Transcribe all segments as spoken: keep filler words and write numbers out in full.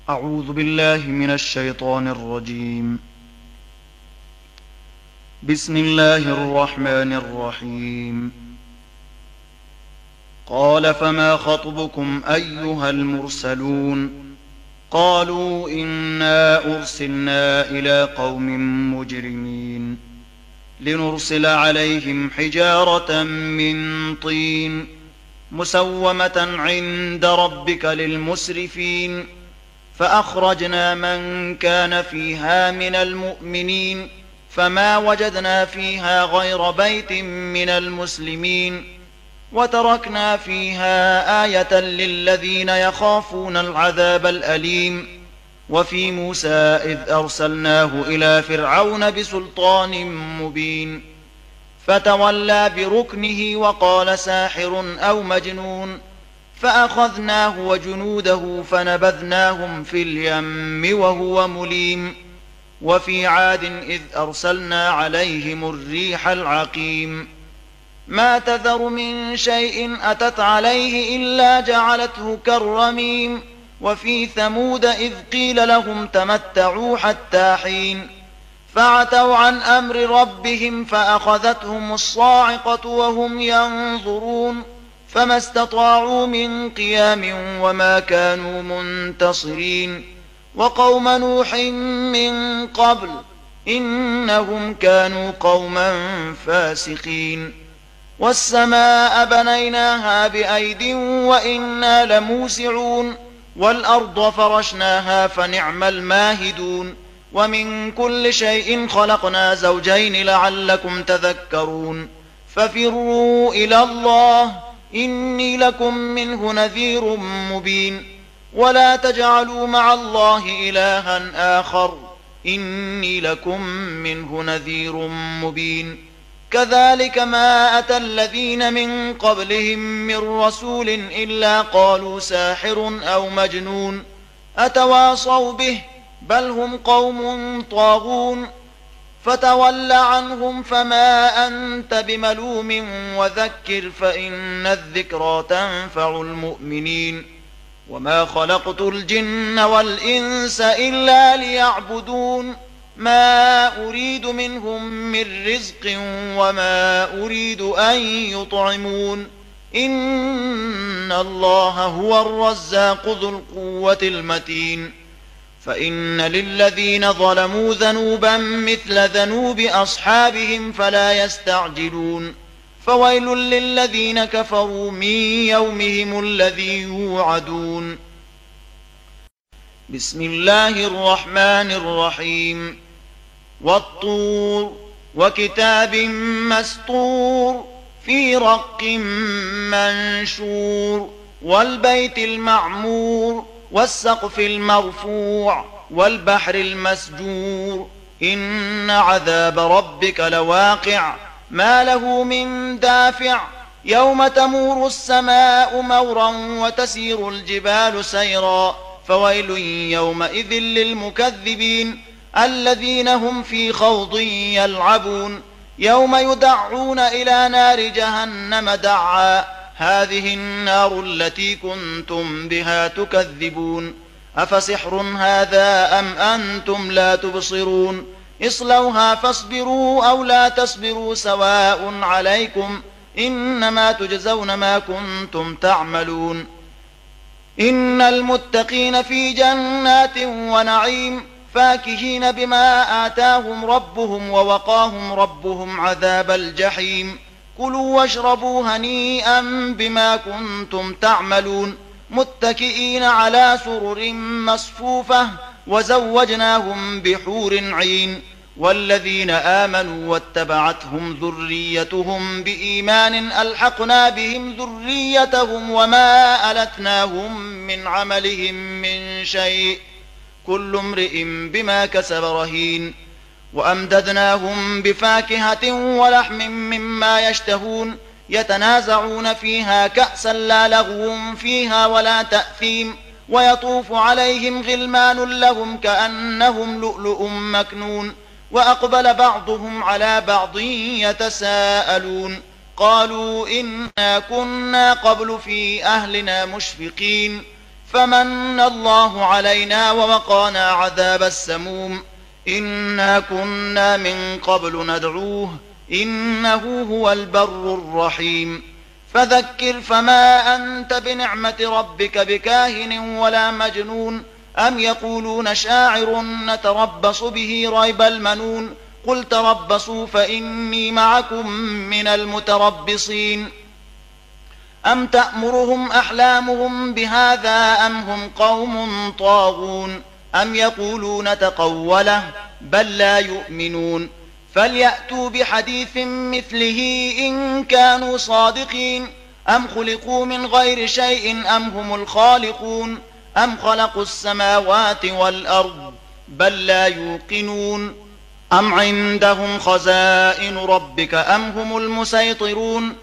أعوذ بالله من الشيطان الرجيم. بسم الله الرحمن الرحيم. قال فما خطبكم أيها المرسلون؟ قالوا إنا أرسلنا إلى قوم مجرمين لنرسل عليهم حجارة من طين مسومة عند ربك للمسرفين فأخرجنا من كان فيها من المؤمنين فما وجدنا فيها غير بيت من المسلمين وتركنا فيها آية للذين يخافون العذاب الأليم. وفي موسى إذ أرسلناه إلى فرعون بسلطان مبين فتولى بركنه وقال ساحر أو مجنون فأخذناه وجنوده فنبذناهم في اليم وهو مليم. وفي عاد إذ أرسلنا عليهم الريح العقيم ما تذر من شيء أتت عليه إلا جعلته كالرميم. وفي ثمود إذ قيل لهم تمتعوا حتى حين فعتوا عن أمر ربهم فأخذتهم الصاعقة وهم ينظرون فما استطاعوا من قيام وما كانوا منتصرين. وقوم نوح من قبل إنهم كانوا قوما فاسقين. والسماء بنيناها بأيد وإنا لموسعون والأرض فرشناها فنعم الماهدون. ومن كل شيء خلقنا زوجين لعلكم تذكرون ففروا إلى الله إني لكم منه نذير مبين. ولا تجعلوا مع الله إلها آخر إني لكم منه نذير مبين. كذلك ما أتى الذين من قبلهم من رسول إلا قالوا ساحر أو مجنون أتواصوا به بل هم قوم طاغون. فتول عنهم فما أنت بملوم وذكر فإن الذكرى تنفع المؤمنين. وما خلقت الجن والإنس إلا ليعبدون ما أريد منهم من رزق وما أريد أن يطعمون إن الله هو الرزاق ذو القوة المتين. فإن للذين ظلموا ذنوبا مثل ذنوب أصحابهم فلا يستعجلون فويل للذين كفروا من يومهم الذي يوعدون. بسم الله الرحمن الرحيم. والطور وكتاب مسطور في رق منشور والبيت المعمور والسقف المرفوع والبحر المسجور إن عذاب ربك لواقع ما له من دافع يوم تمور السماء مورا وتسير الجبال سيرا فويل يومئذ للمكذبين الذين هم في خوض يلعبون يوم يدعون إلى نار جهنم دعا هذه النار التي كنتم بها تكذبون أفسحر هذا أم أنتم لا تبصرون اصلوها فاصبروا أو لا تصبروا سواء عليكم إنما تجزون ما كنتم تعملون. إن المتقين في جنات ونعيم فاكهين بما آتاهم ربهم ووقاهم ربهم عذاب الجحيم كلوا واشربوا هنيئا بما كنتم تعملون متكئين على سرر مصفوفة وزوجناهم بحور عين. والذين آمنوا واتبعتهم ذريتهم بإيمان ألحقنا بهم ذريتهم وما ألتناهم من عملهم من شيء كل امرئ بما كسب رهين. وأمددناهم بفاكهة ولحم مما يشتهون يتنازعون فيها كأسا لا لغو فيها ولا تأثيم ويطوف عليهم غلمان لهم كأنهم لؤلؤ مكنون وأقبل بعضهم على بعض يتساءلون قالوا إنا كنا قبل في أهلنا مشفقين فمن الله علينا ووقانا عذاب السموم إنا كنا من قبل ندعوه إنه هو البر الرحيم فذكر فما أنت بنعمة ربك بكاهن ولا مجنون أم يقولون شاعر نتربص به ريب المنون قل تربصوا فإني معكم من المتربصين أم تأمرهم أحلامهم بهذا أم هم قوم طاغون أم يقولون تقوله بل لا يؤمنون فليأتوا بحديث مثله إن كانوا صادقين أم خلقوا من غير شيء أم هم الخالقون أم خلقوا السماوات والأرض بل لا يوقنون أم عندهم خزائن ربك أم هم المسيطرون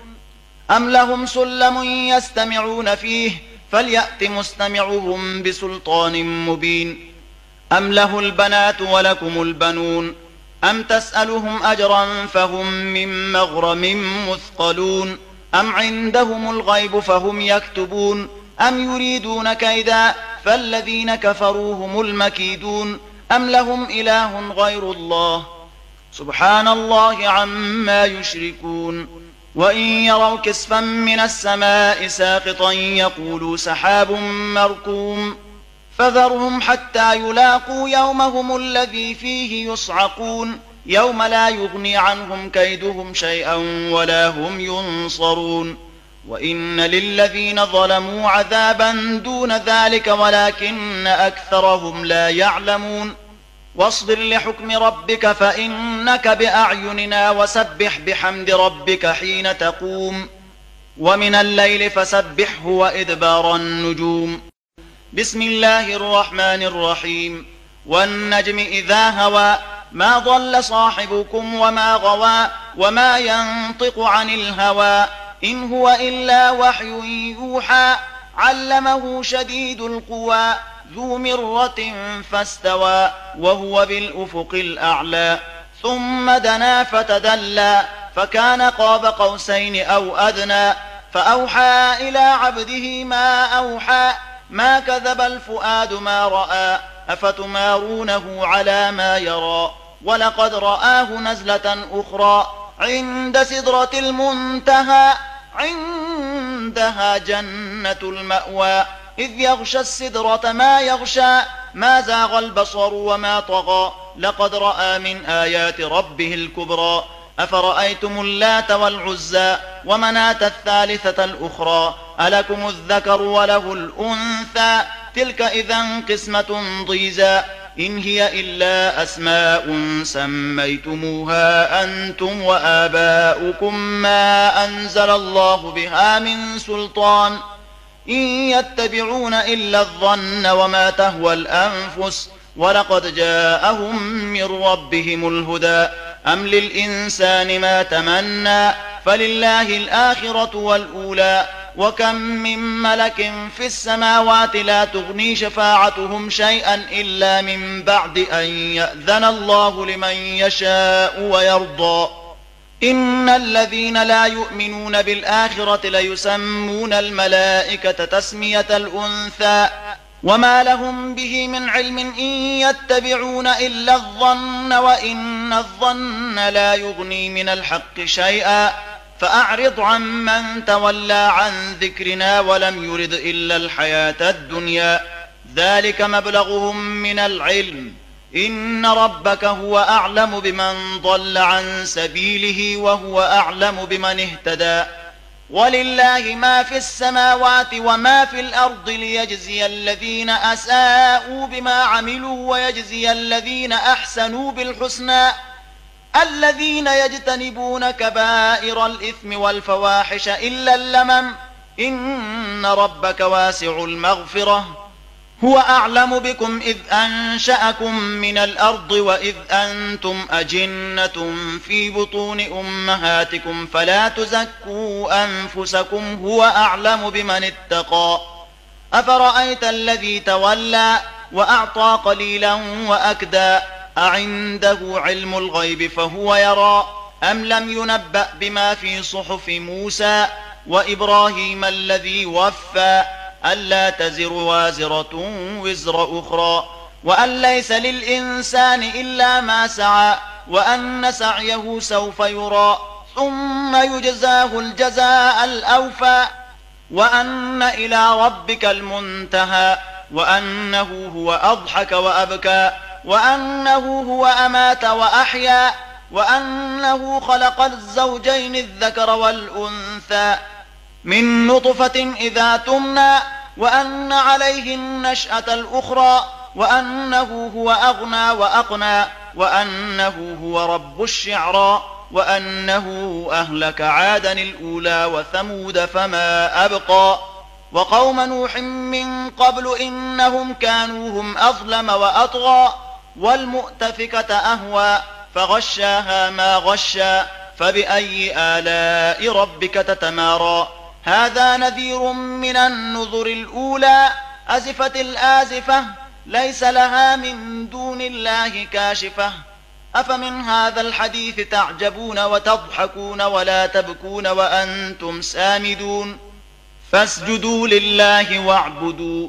أم لهم سلم يستمعون فيه فليأت مستمعهم بسلطان مبين أم له البنات ولكم البنون أم تسألهم أجرا فهم من مغرم مثقلون أم عندهم الغيب فهم يكتبون أم يريدون كيدا فالذين كفروا هم المكيدون أم لهم إله غير الله سبحان الله عما يشركون وإن يروا كسفا من السماء ساقطا يقولوا سحاب مركوم فذرهم حتى يلاقوا يومهم الذي فيه يصعقون يوم لا يغني عنهم كيدهم شيئا ولا هم ينصرون وإن للذين ظلموا عذابا دون ذلك ولكن أكثرهم لا يعلمون واصبر لحكم ربك فإنك بأعيننا وسبح بحمد ربك حين تقوم ومن الليل فسبحه وإدبار النجوم بسم الله الرحمن الرحيم والنجم إذا هوى ما ضل صاحبكم وما غوى وما ينطق عن الهوى إن هو إلا وحي يوحى علمه شديد القوى ذو مرة فاستوى وهو بالأفق الأعلى ثم دنا فتدلى فكان قاب قوسين أو أدنى فأوحى إلى عبده ما أوحى ما كذب الفؤاد ما رأى أفتمارونه على ما يرى ولقد رآه نزلة أخرى عند سدرة المنتهى عندها جنة المأوى إذ يغشى السدرة ما يغشى ما زاغ البصر وما طغى لقد رأى من آيات ربه الكبرى أفرأيتم اللات والعزى ومناة الثالثة الأخرى ألكم الذكر وله الأنثى تلك إذا قسمة ضيزى إن هي إلا أسماء سميتموها أنتم وآباؤكم ما أنزل الله بها من سلطان إن يتبعون إلا الظن وما تهوى الأنفس ولقد جاءهم من ربهم الهدى أم للإنسان ما تمنى فلله الآخرة والأولى وكم من ملك في السماوات لا تغني شفاعتهم شيئا إلا من بعد أن يأذن الله لمن يشاء ويرضى إن الذين لا يؤمنون بالآخرة ليسمون الملائكة تسمية الأنثى وما لهم به من علم إن يتبعون إلا الظن وإن الظن لا يغني من الحق شيئا فأعرض عمن تولى عن ذكرنا ولم يرد إلا الحياة الدنيا ذلك مبلغهم من العلم إن ربك هو أعلم بمن ضل عن سبيله وهو أعلم بمن اهتدى ولله ما في السماوات وما في الأرض ليجزي الذين أساءوا بما عملوا ويجزي الذين أحسنوا بالحسنى الذين يجتنبون كبائر الإثم والفواحش إلا اللمم إن ربك واسع المغفرة هو أعلم بكم إذ أنشأكم من الأرض وإذ أنتم أجنة في بطون أمهاتكم فلا تزكوا أنفسكم هو أعلم بمن اتقى أفرأيت الذي تولى وأعطى قليلا وأكدى أعنده علم الغيب فهو يرى أم لم ينبأ بما في صحف موسى وإبراهيم الذي وفى ألا تزر وازرة وزر أخرى وأن ليس للإنسان إلا ما سعى وأن سعيه سوف يرى ثم يجزاه الجزاء الأوفى وأن إلى ربك المنتهى وأنه هو أضحك وأبكى وأنه هو أمات وأحيا وأنه خلق الزوجين الذكر والأنثى من نطفة إذا تمنى وأن عليه النشأة الأخرى وأنه هو أغنى وأقنى وأنه هو رب الشعرى وأنه أهلك عادا الأولى وثمود فما أبقى وقوم نوح من قبل إنهم كانوا هم أظلم وأطغى والمؤتفكة أهوى فغشاها ما غشى فبأي آلاء ربك تتمارى هذا نذير من النذر الأولى أزفت الآزفة ليس لها من دون الله كاشفة أفمن هذا الحديث تعجبون وتضحكون ولا تبكون وأنتم سامدون فاسجدوا لله واعبدوا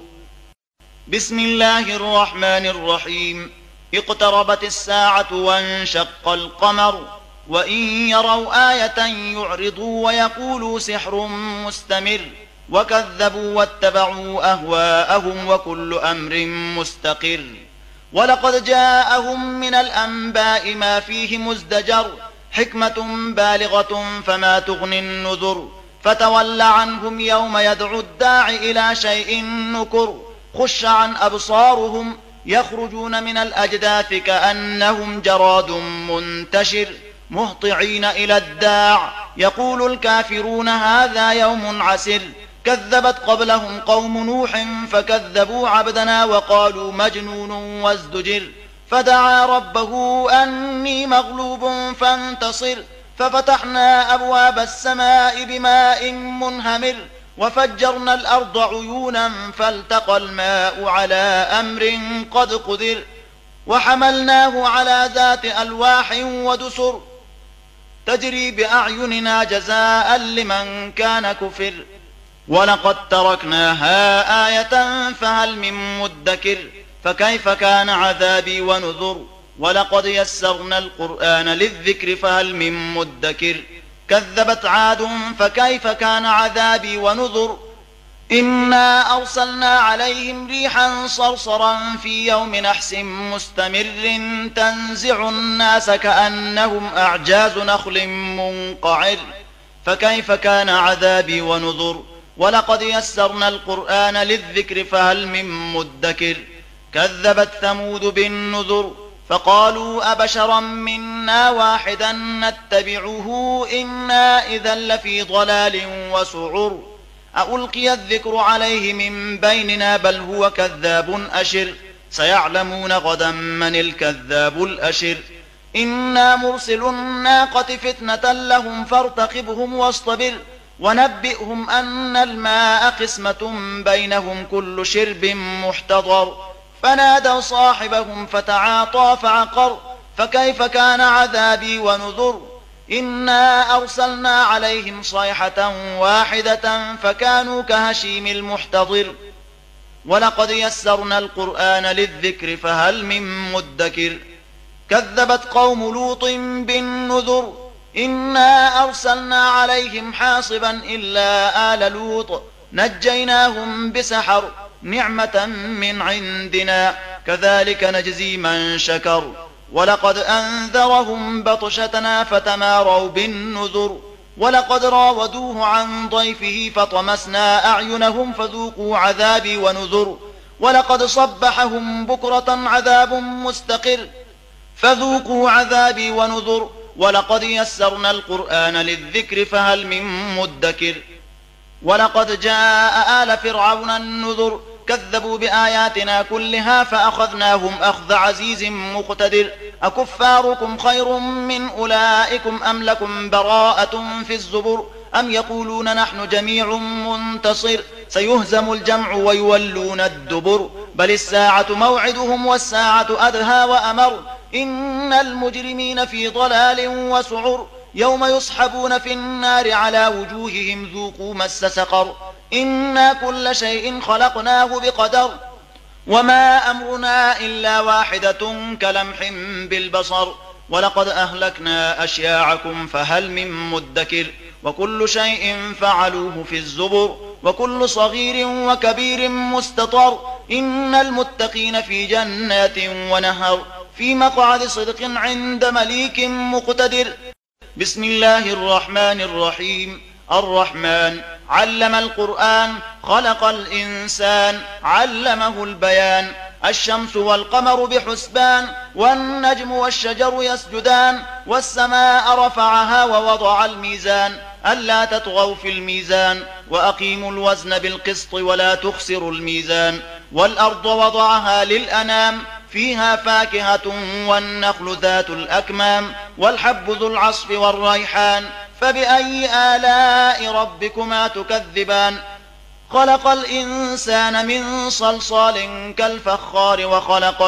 بسم الله الرحمن الرحيم اقتربت الساعة وانشق القمر وإن يروا آية يعرضوا ويقولوا سحر مستمر وكذبوا واتبعوا أهواءهم وكل أمر مستقر ولقد جاءهم من الأنباء ما فيه مزدجر حكمة بالغة فما تغني النذر فتول عنهم يوم يدعو الداع إلى شيء نكر خش عن أبصارهم يخرجون من الأجداث كأنهم جراد منتشر مهطعين إلى الداع يقول الكافرون هذا يوم عسر كذبت قبلهم قوم نوح فكذبوا عبدنا وقالوا مجنون وازدجر فدعا ربه أني مغلوب فانتصر ففتحنا أبواب السماء بماء منهمر وفجرنا الأرض عيونا فالتقى الماء على أمر قد قدر وحملناه على ذات ألواح ودسر تجري بأعيننا جزاء لمن كان كفر ولقد تركناها آية فهل من مدكر فكيف كان عذابي ونذر ولقد يسرنا القرآن للذكر فهل من مدكر كذبت عاد فكيف كان عذابي ونذر إنا أرسلنا عليهم ريحا صرصرا في يوم نحس مستمر تنزع الناس كأنهم أعجاز نخل منقعر فكيف كان عذابي ونذر ولقد يسرنا القرآن للذكر فهل من مدكر كذبت ثمود بالنذر فقالوا أبشرا منا واحدا نتبعه إنا إذا لفي ضلال وسعر ألقي الذكر عليه من بيننا بل هو كذاب أشر سيعلمون غدا من الكذاب الأشر إنا مرسل الناقة فتنة لهم فارتقبهم واصطبر ونبئهم أن الماء قسمة بينهم كل شرب محتضر فنادوا صاحبهم فتعاطى فعقر فكيف كان عذابي ونذر إنا أرسلنا عليهم صيحة واحدة فكانوا كهشيم المحتضر ولقد يسرنا القرآن للذكر فهل من مدكر كذبت قوم لوط بالنذر إنا أرسلنا عليهم حاصبا إلا آل لوط نجيناهم بسحر نعمة من عندنا كذلك نجزي من شكر ولقد أنذرهم بطشتنا فتماروا بالنذر ولقد راودوه عن ضيفه فطمسنا أعينهم فذوقوا عذابي ونذر ولقد صبحهم بكرة عذاب مستقر فذوقوا عذابي ونذر ولقد يسرنا القرآن للذكر فهل من مدكر ولقد جاء آل فرعون النذر كذبوا بآياتنا كلها فأخذناهم أخذ عزيز مقتدر أكفاركم خير من أولئكم أم لكم براءة في الزبر أم يقولون نحن جميع منتصر سيهزم الجمع ويولون الدبر بل الساعة موعدهم والساعة أدهى وأمر إن المجرمين في ضلال وسعر يوم يصحبون في النار على وجوههم ذوقوا مس سقر إنا كل شيء خلقناه بقدر وما أمرنا إلا واحدة كلمح بالبصر ولقد أهلكنا أشياعكم فهل من مدكر وكل شيء فعلوه في الزبر وكل صغير وكبير مستطر إن المتقين في جنات ونهر في مقعد صدق عند مليك مقتدر. بسم الله الرحمن الرحيم. الرحمن علم القرآن خلق الإنسان علمه البيان الشمس والقمر بحسبان والنجم والشجر يسجدان والسماء رفعها ووضع الميزان ألا تطغوا في الميزان وأقيموا الوزن بالقسط ولا تخسروا الميزان والأرض وضعها للأنام فيها فاكهة والنخل ذات الأكمام والحب ذو العصف والريحان فبأي آلاء ربكما تكذبان خلق الإنسان من صلصال كالفخار وخلق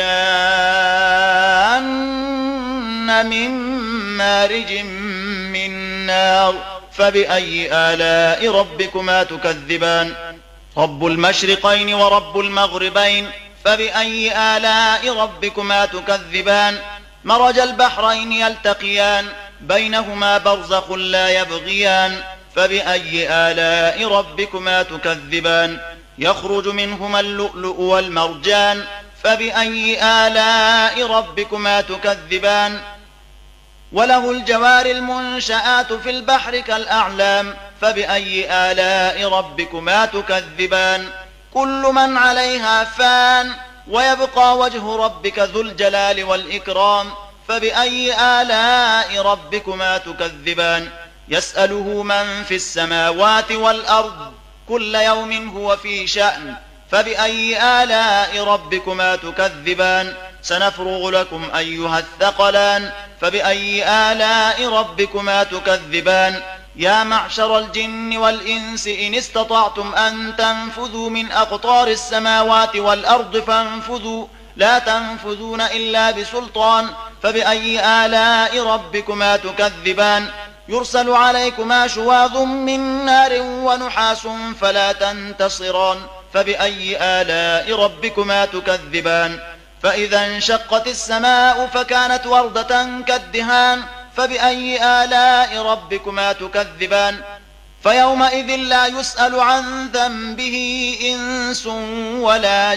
الجان من مارج من نار فبأي آلاء ربكما تكذبان رب المشرقين ورب المغربين فبأي آلاء ربكما تكذبان مرج البحرين يلتقيان بينهما برزخ لا يبغيان فبأي آلاء ربكما تكذبان يخرج منهما اللؤلؤ والمرجان فبأي آلاء ربكما تكذبان وله الجوار المنشآت في البحر كالأعلام فبأي آلاء ربكما تكذبان كل من عليها فان ويبقى وجه ربك ذو الجلال والإكرام فبأي آلاء ربكما تكذبان يسأله من في السماوات والأرض كل يوم هو في شأن فبأي آلاء ربكما تكذبان سنفرغ لكم أيها الثقلان فبأي آلاء ربكما تكذبان يا معشر الجن والإنس إن استطعتم أن تنفذوا من أقطار السماوات والأرض فانفذوا لا تنفذون إلا بسلطان فبأي آلاء ربكما تكذبان يرسل عليكما شواظ من نار ونحاس فلا تنتصران فبأي آلاء ربكما تكذبان فإذا انشقت السماء فكانت وردة كالدهان فبأي آلاء ربكما تكذبان فيومئذ لا يسأل عن ذنبه إنس ولا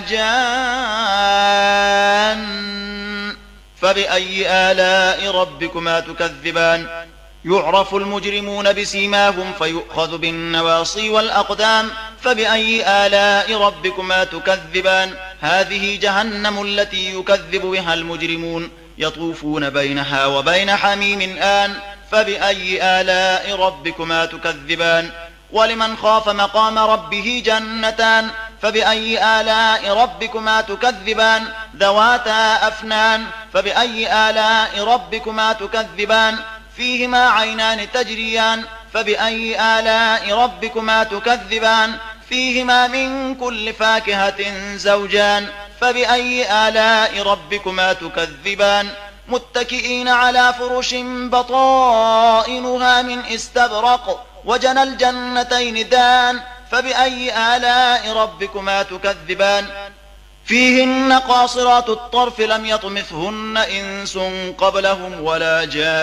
جان فبأي آلاء ربكما تكذبان يعرف المجرمون بسيماهم فيؤخذ بالنواصي والأقدام فبأي آلاء ربكما تكذبان هذه جهنم التي يكذب بها المجرمون يطوفون بينها وبين حميم آن فبأي آلاء ربكما تكذبان ولمن خاف مقام ربه جنتان فبأي آلاء ربكما تكذبان ذواتا أفنان فبأي آلاء ربكما تكذبان فيهما عينان تجريان فبأي آلاء ربكما تكذبان فيهما من كل فاكهة زوجان فبأي آلاء ربكما تكذبان متكئين على فرش بطائنها من استبرق وجنى الجنتين دان فبأي آلاء ربكما تكذبان فيهن قاصرات الطرف لم يطمثهن إنس قبلهم ولا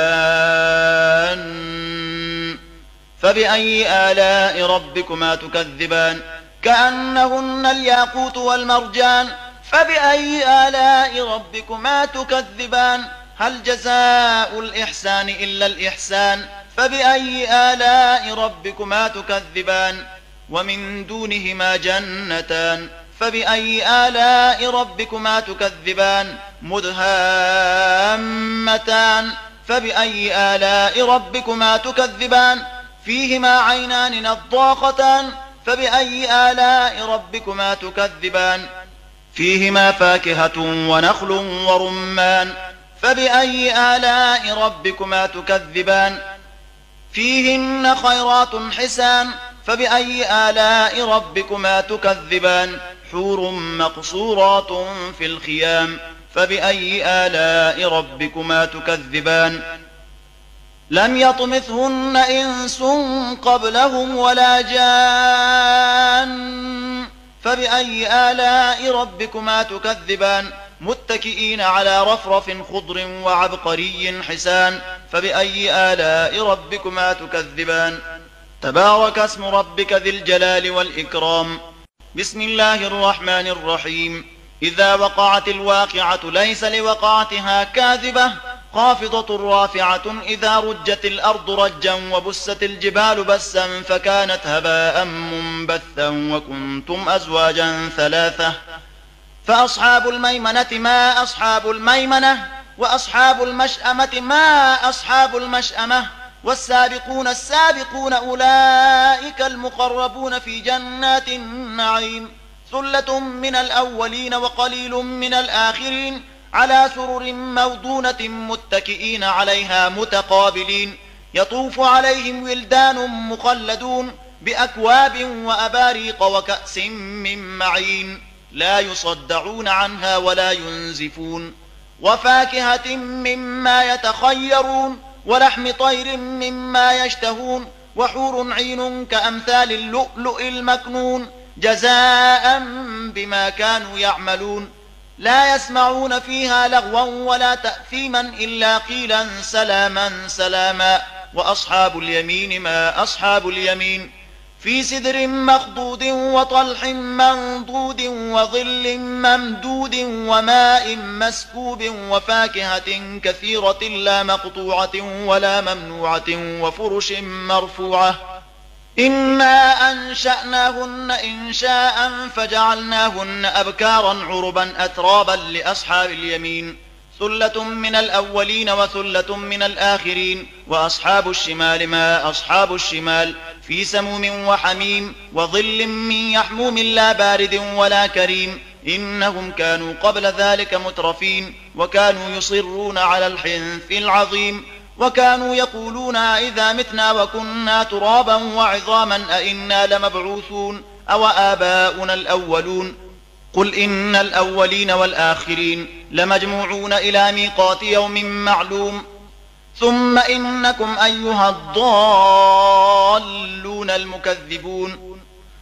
جان فبأي آلاء ربكما تكذبان كأنهن الياقوت والمرجان فبأي آلاء ربكما تكذبان هل جزاء الإحسان إلا الإحسان فبأي آلاء ربكما تكذبان ومن دونهما جنتان فبأي آلاء ربكما تكذبان مدهامتان فبأي آلاء ربكما تكذبان فيهما عينان نضاختان فبأي آلاء ربكما تكذبان فيهما فاكهة ونخل ورمان فبأي آلاء ربكما تكذبان فيهن خيرات حسان فبأي آلاء ربكما تكذبان حور مقصورات في الخيام فبأي آلاء ربكما تكذبان لم يطمثهن إنس قبلهم ولا جان فبأي آلاء ربكما تكذبان متكئين على رفرف خضر وعبقري حسان فبأي آلاء ربكما تكذبان تبارك اسم ربك ذي الجلال والإكرام بسم الله الرحمن الرحيم إذا وقعت الواقعة ليس لوقعتها كاذبة خافضة رافعة إذا رجت الأرض رجا وبست الجبال بسا فكانت هباء منبثا وكنتم أزواجا ثلاثة فأصحاب الميمنة ما أصحاب الميمنة وأصحاب المشأمة ما أصحاب المشأمة والسابقون السابقون أولئك المقربون في جنات النعيم ثلة من الأولين وقليل من الآخرين على سرر موضونة متكئين عليها متقابلين يطوف عليهم ولدان مخلدون بأكواب وأباريق وكأس من معين لا يصدعون عنها ولا ينزفون وفاكهة مما يتخيرون ولحم طير مما يشتهون وحور عين كأمثال اللؤلؤ المكنون جزاء بما كانوا يعملون لا يسمعون فيها لغوا ولا تأثيما إلا قيلا سلاما سلاما وأصحاب اليمين ما أصحاب اليمين في سدر مخضود وطلح منضود وظل ممدود وماء مسكوب وفاكهة كثيرة لا مقطوعة ولا ممنوعة وفرش مرفوعة إنا أنشأناهن إنشاء فجعلناهن أبكارا عربا أترابا لأصحاب اليمين ثلة من الأولين وثلة من الآخرين وأصحاب الشمال ما أصحاب الشمال في سموم وحميم وظل من يحموم لا بارد ولا كريم إنهم كانوا قبل ذلك مترفين وكانوا يصرون على الحنث العظيم وكانوا يقولون إذا متنا وكنا ترابا وعظاما أئنا لمبعوثون أو آباؤنا الأولون قل إن الأولين والآخرين لمجموعون إلى ميقات يوم معلوم ثم إنكم أيها الضالون المكذبون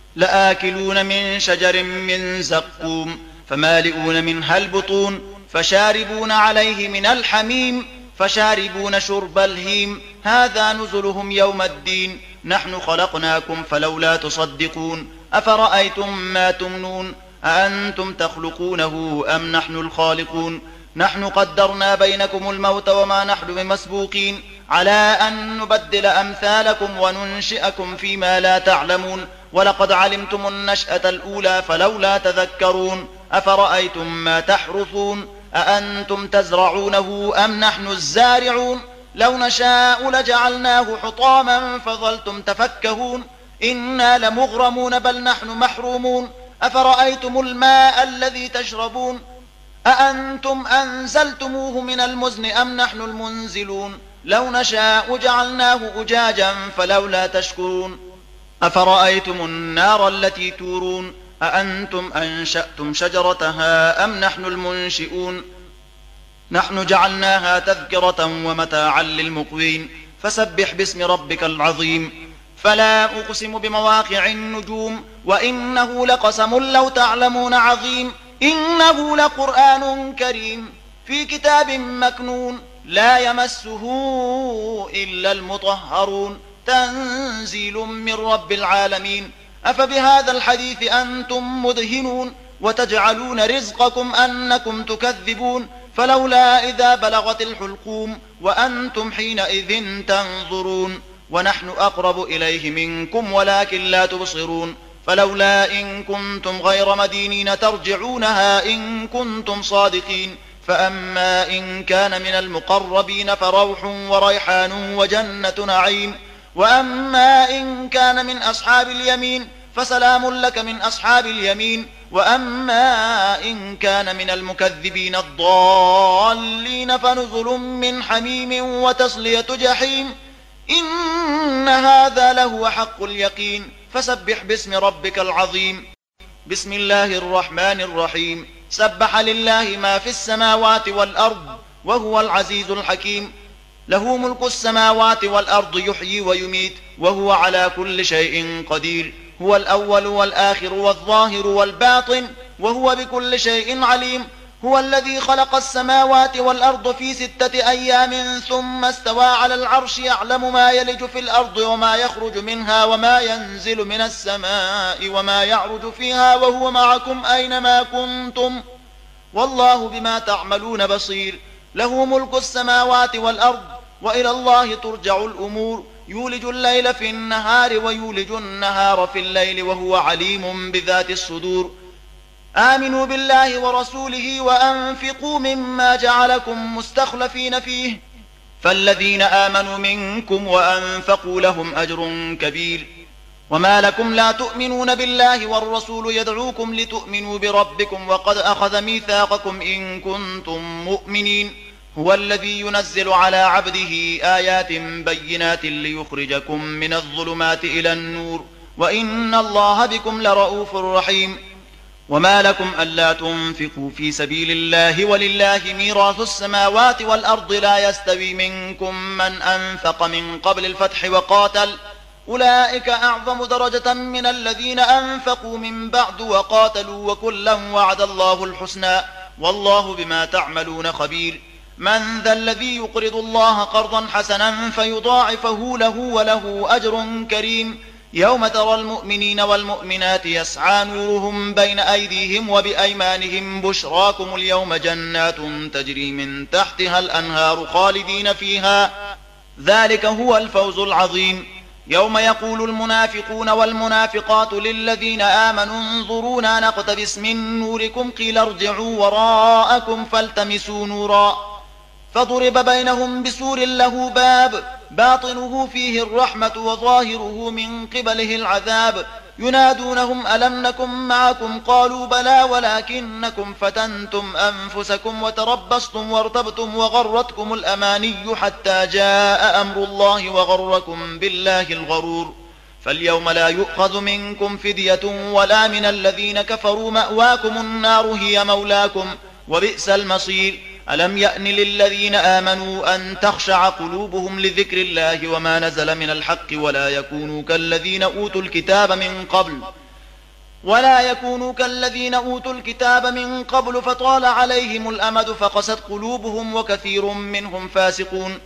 لآكلون من شجر من زقوم فمالئون منها البطون فشاربون عليه من الحميم فشاربون شرب الهيم هذا نزلهم يوم الدين نحن خلقناكم فلولا تصدقون أفرأيتم ما تمنون أأنتم تخلقونه أم نحن الخالقون نحن قدرنا بينكم الموت وما نحن بمسبوقين على أن نبدل أمثالكم وننشئكم فيما لا تعلمون ولقد علمتم النشأة الأولى فلولا تذكرون أفرأيتم ما تحرثون أأنتم تزرعونه أم نحن الزارعون لو نشاء لجعلناه حطاما فظلتم تفكهون إنا لمغرمون بل نحن محرومون أفرأيتم الماء الذي تشربون أأنتم أنزلتموه من المزن أم نحن المنزلون لو نشاء جعلناه أجاجا فلولا تشكرون أفرأيتم النار التي تورون أأنتم أنشأتم شجرتها أم نحن المنشئون نحن جعلناها تذكرة ومتاعا للمقوين فسبح باسم ربك العظيم فلا أقسم بمواقع النجوم وإنه لقسم لو تعلمون عظيم إنه لقرآن كريم في كتاب مكنون لا يمسه إلا المطهرون تنزيل من رب العالمين أفبهذا الحديث أنتم مدهنون وتجعلون رزقكم أنكم تكذبون فلولا إذا بلغت الحلقوم وأنتم حينئذ تنظرون ونحن أقرب إليه منكم ولكن لا تبصرون فلولا إن كنتم غير مدينين ترجعونها إن كنتم صادقين فأما إن كان من المقربين فروح وريحان وجنة نعيم وأما إن كان من أصحاب اليمين فسلام لك من أصحاب اليمين وأما إن كان من المكذبين الضالين فنزل من حميم وتصلية جحيم إن هذا لهو حق اليقين فسبح باسم ربك العظيم بسم الله الرحمن الرحيم سبح لله ما في السماوات والأرض وهو العزيز الحكيم له ملك السماوات والأرض يحيي ويميت وهو على كل شيء قدير. هو الأول والآخر والظاهر والباطن وهو بكل شيء عليم. هو الذي خلق السماوات والأرض في ستة أيام ثم استوى على العرش يعلم ما يلج في الأرض وما يخرج منها وما ينزل من السماء وما يعرج فيها وهو معكم أينما كنتم والله بما تعملون بصير. له ملك السماوات والأرض وإلى الله ترجع الأمور. يولج الليل في النهار ويولج النهار في الليل وهو عليم بذات الصدور. آمنوا بالله ورسوله وأنفقوا مما جعلكم مستخلفين فيه فالذين آمنوا منكم وأنفقوا لهم أجر كبير. وما لكم لا تؤمنون بالله والرسول يدعوكم لتؤمنوا بربكم وقد أخذ ميثاقكم إن كنتم مؤمنين. هو الذي ينزل على عبده آيات بينات ليخرجكم من الظلمات إلى النور وإن الله بكم لرؤوف رحيم. وما لكم ألا تنفقوا في سبيل الله ولله ميراث السماوات والأرض لا يستوي منكم من أنفق من قبل الفتح وقاتل أولئك أعظم درجة من الذين أنفقوا من بعد وقاتلوا وكلا وعد الله الحسنى والله بما تعملون خبير. من ذا الذي يقرض الله قرضا حسنا فيضاعفه له وله أجر كريم. يوم ترى المؤمنين والمؤمنات يسعى نورهم بين أيديهم وبأيمانهم بشراكم اليوم جنات تجري من تحتها الأنهار خالدين فيها ذلك هو الفوز العظيم. يوم يقول المنافقون والمنافقات للذين آمنوا انظرونا نقتبس من نوركم قيل ارجعوا وراءكم فالتمسوا نورا فضرب بينهم بسور له باب باطنه فيه الرحمة وظاهره من قبله العذاب ينادونهم ألم نكن معكم قالوا بلى ولكنكم فتنتم أنفسكم وتربصتم وارتبتم وغرتكم الأماني حتى جاء أمر الله وغركم بالله الغرور. فاليوم لا يؤخذ منكم فدية ولا من الذين كفروا مأواكم النار هي مولاكم وبئس المصير. ألم يأن للذين آمنوا أن تخشع قلوبهم لذكر الله وما نزل من الحق ولا يكونوا كالذين أوتوا الكتاب من قبل ولا يكونوا كالذين أوتوا الكتاب من قبل فطال عليهم الأمد فقست قلوبهم وكثير منهم فاسقون.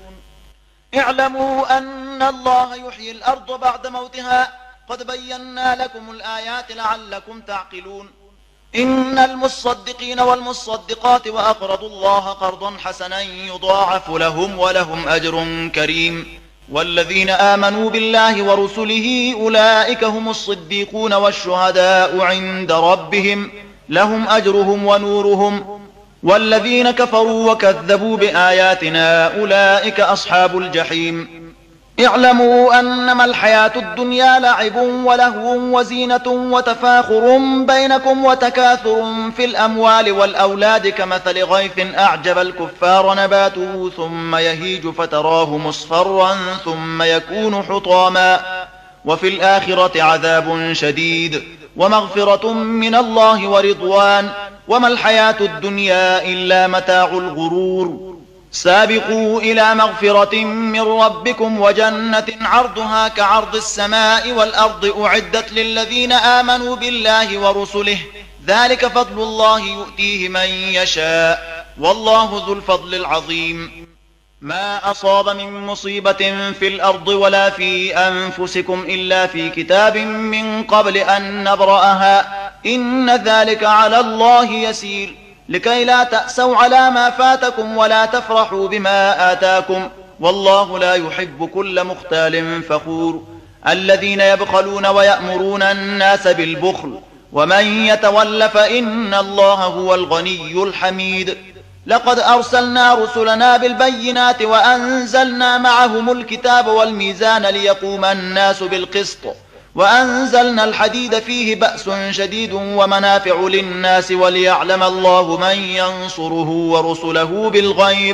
اعلموا أن الله يحيي الأرض بعد موتها قد بينا لكم الآيات لعلكم تعقلون. إن المصدقين والمصدقات وأقرضوا الله قرضا حسنا يضاعف لهم ولهم أجر كريم. والذين آمنوا بالله ورسله أولئك هم الصديقون والشهداء عند ربهم لهم أجرهم ونورهم. والذين كفروا وكذبوا بآياتنا أولئك أصحاب الجحيم. اعلموا أنما الحياة الدنيا لعب ولهو وزينة وتفاخر بينكم وتكاثر في الأموال والأولاد كمثل غيث أعجب الكفار نباته ثم يهيج فتراه مصفرا ثم يكون حطاما وفي الآخرة عذاب شديد ومغفرة من الله ورضوان وما الحياة الدنيا إلا متاع الغرور. سابقوا إلى مغفرة من ربكم وجنة عرضها كعرض السماء والأرض أعدت للذين آمنوا بالله ورسله ذلك فضل الله يؤتيه من يشاء والله ذو الفضل العظيم. ما أصاب من مصيبة في الأرض ولا في أنفسكم إلا في كتاب من قبل أن نبرأها إن ذلك على الله يسير. لكي لا تأسوا على ما فاتكم ولا تفرحوا بما آتاكم والله لا يحب كل مختال فخور. الذين يبخلون ويأمرون الناس بالبخل ومن يتول فإن الله هو الغني الحميد. لقد أرسلنا رسلنا بالبينات وأنزلنا معهم الكتاب والميزان ليقوم الناس بالقسط وأنزلنا الحديد فيه بأس شديد ومنافع للناس وليعلم الله من ينصره ورسله بالغيب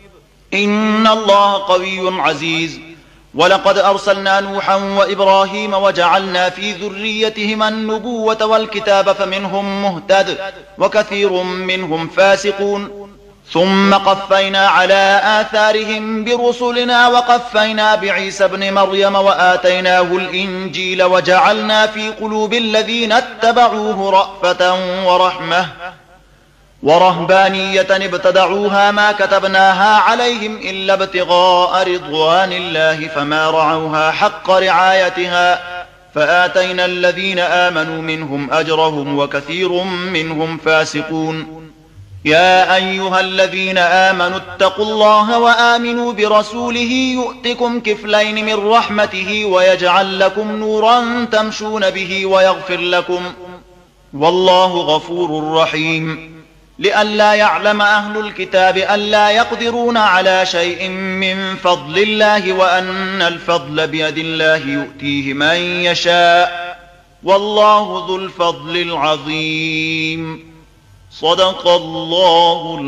إن الله قوي عزيز. ولقد أرسلنا نوحا وإبراهيم وجعلنا في ذريتهما النبوة والكتاب فمنهم مهتد وكثير منهم فاسقون. ثم قفينا على آثارهم برسلنا وقفينا بعيسى ابن مريم وآتيناه الإنجيل وجعلنا في قلوب الذين اتبعوه رأفة ورحمة ورهبانية ابتدعوها ما كتبناها عليهم إلا ابتغاء رضوان الله فما رعوها حق رعايتها فآتينا الذين آمنوا منهم أجرهم وكثير منهم فاسقون. يا أيها الذين آمنوا اتقوا الله وآمنوا برسوله يؤتكم كفلين من رحمته ويجعل لكم نورا تمشون به ويغفر لكم والله غفور رحيم. لئلا يعلم أهل الكتاب ألا يقدرون على شيء من فضل الله وأن الفضل بيد الله يؤتيه من يشاء والله ذو الفضل العظيم. صدق الله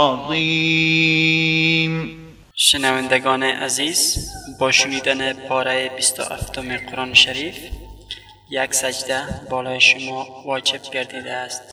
العظیم. شنوندگان عزیز، با شنیدن پاره بیست و هفتم قرآن شریف یک سجده بالای شما واجب گردیده است.